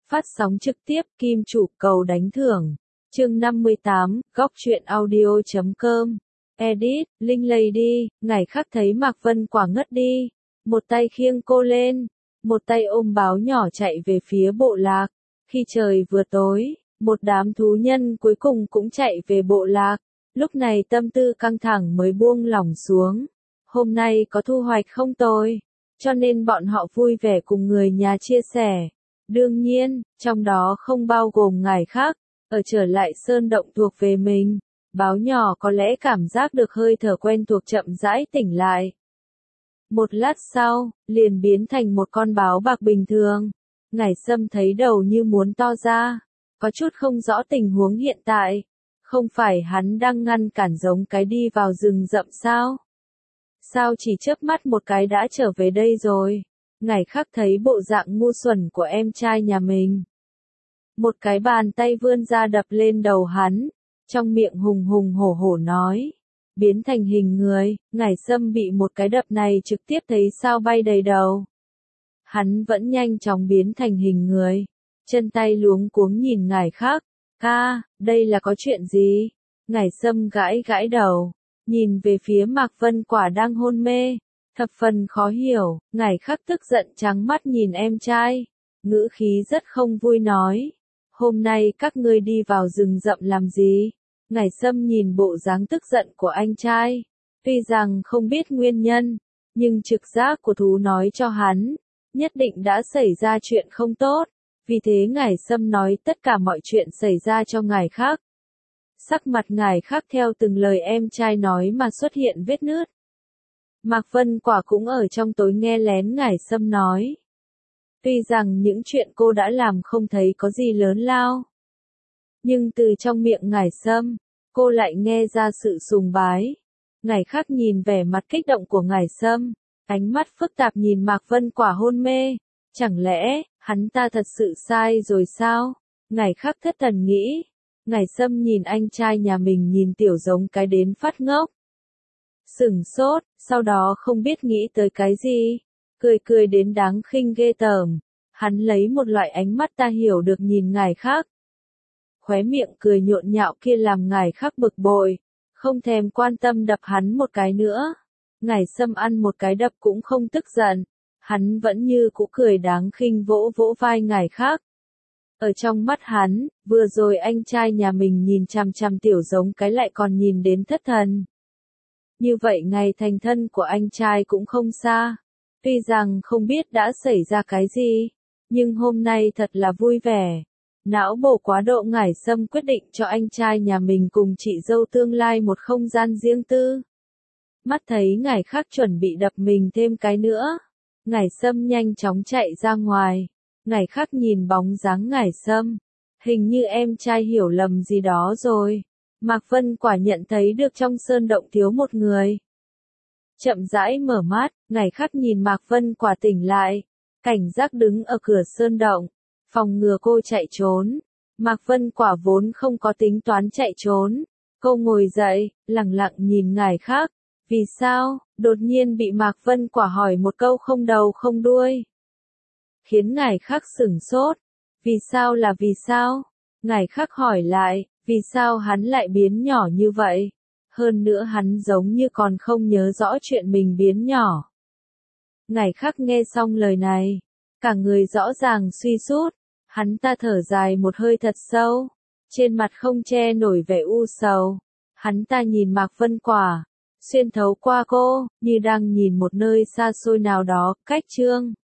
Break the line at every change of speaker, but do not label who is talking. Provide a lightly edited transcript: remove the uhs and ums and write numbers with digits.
Phát sóng trực tiếp Kim Chủ cầu đánh thưởng. Chương 58, góc truyện audio.com. Edit, Linh Lady, ngày khác thấy Mạc Vân Quả ngất đi. Một tay khiêng cô lên, một tay ôm báo nhỏ chạy về phía bộ lạc. Khi trời vừa tối, một đám thú nhân cuối cùng cũng chạy về bộ lạc. Lúc này tâm tư căng thẳng mới buông lỏng xuống. Hôm nay có thu hoạch không tồi, cho nên bọn họ vui vẻ cùng người nhà chia sẻ. Đương nhiên, trong đó không bao gồm ngài khác, ở trở lại sơn động thuộc về mình. Báo nhỏ có lẽ cảm giác được hơi thở quen thuộc chậm rãi tỉnh lại. Một lát sau, liền biến thành một con báo bạc bình thường. Ngải Sâm thấy đầu như muốn to ra, có chút không rõ tình huống hiện tại. Không phải hắn đang ngăn cản giống cái đi vào rừng rậm sao? Sao chỉ chớp mắt một cái đã trở về đây rồi? Ngải Khắc thấy bộ dạng ngu xuẩn của em trai nhà mình. Một cái bàn tay vươn ra đập lên đầu hắn, trong miệng hùng hùng hổ hổ nói. Biến thành hình người, Ngải Sâm bị một cái đập này trực tiếp thấy sao bay đầy đầu. Hắn vẫn nhanh chóng biến thành hình người, chân tay luống cuống nhìn Ngải Khắc. Ca, đây là có chuyện gì? Ngải Sâm gãi gãi đầu, nhìn về phía Mạc Vân Quả đang hôn mê, thập phần khó hiểu. Ngải Khắc tức giận trắng mắt nhìn em trai, ngữ khí rất không vui nói. Hôm nay các ngươi đi vào rừng rậm làm gì? Ngải Sâm nhìn bộ dáng tức giận của anh trai, tuy rằng không biết nguyên nhân, nhưng trực giác của thú nói cho hắn, nhất định đã xảy ra chuyện không tốt. Vì thế Ngải Sâm nói tất cả mọi chuyện xảy ra cho Ngải Khắc. Sắc mặt Ngải Khắc theo từng lời em trai nói mà xuất hiện vết nứt. Mạc Vân Quả cũng ở trong tối nghe lén Ngải Sâm nói. Tuy rằng những chuyện cô đã làm không thấy có gì lớn lao, nhưng từ trong miệng Ngải Sâm, cô lại nghe ra sự sùng bái. Ngải Khắc nhìn vẻ mặt kích động của Ngải Sâm, ánh mắt phức tạp nhìn Mạc Vân Quả hôn mê. Chẳng lẽ, hắn ta thật sự sai rồi sao? Ngải Khắc thất thần nghĩ. Ngải Sâm nhìn anh trai nhà mình nhìn tiểu giống cái đến phát ngốc. Sửng sốt, sau đó không biết nghĩ tới cái gì. Cười cười đến đáng khinh ghê tởm. Hắn lấy một loại ánh mắt ta hiểu được nhìn Ngải Khắc. Khóe miệng cười nhộn nhạo kia làm Ngải Khắc bực bội, không thèm quan tâm đập hắn một cái nữa. Ngải Sâm ăn một cái đập cũng không tức giận. Hắn vẫn như cũ cười đáng khinh vỗ vỗ vai Ngải Khắc. Ở trong mắt hắn, vừa rồi anh trai nhà mình nhìn chằm chằm tiểu giống cái lại còn nhìn đến thất thần. Như vậy ngày thành thân của anh trai cũng không xa. Tuy rằng không biết đã xảy ra cái gì, nhưng hôm nay thật là vui vẻ. Não bổ quá độ Ngải Sâm quyết định cho anh trai nhà mình cùng chị dâu tương lai một không gian riêng tư. Mắt thấy Ngải Khắc chuẩn bị đập mình thêm cái nữa. Ngải Sâm nhanh chóng chạy ra ngoài. Ngải Khắc nhìn bóng dáng Ngải Sâm. Hình như em trai hiểu lầm gì đó rồi. Mạc Vân Quả nhận thấy được trong sơn động thiếu một người. Chậm rãi mở mắt, Ngải Khắc nhìn Mạc Vân Quả tỉnh lại. Cảnh giác đứng ở cửa sơn động, phòng ngừa cô chạy trốn. Mạc Vân Quả vốn không có tính toán chạy trốn. Cô ngồi dậy, lẳng lặng nhìn Ngải Khắc. Vì sao, đột nhiên bị Mạc Vân Quả hỏi một câu không đầu không đuôi. Khiến Ngải Khắc sửng sốt. Vì sao là vì sao? Ngải Khắc hỏi lại, vì sao hắn lại biến nhỏ như vậy? Hơn nữa hắn giống như còn không nhớ rõ chuyện mình biến nhỏ. Ngải Khắc nghe xong lời này, cả người rõ ràng suy sút. Hắn ta thở dài một hơi thật sâu, trên mặt không che nổi vẻ u sầu. Hắn ta nhìn Mạc Vân Quả, xuyên thấu qua cô, như đang nhìn một nơi xa xôi nào đó, cách chương.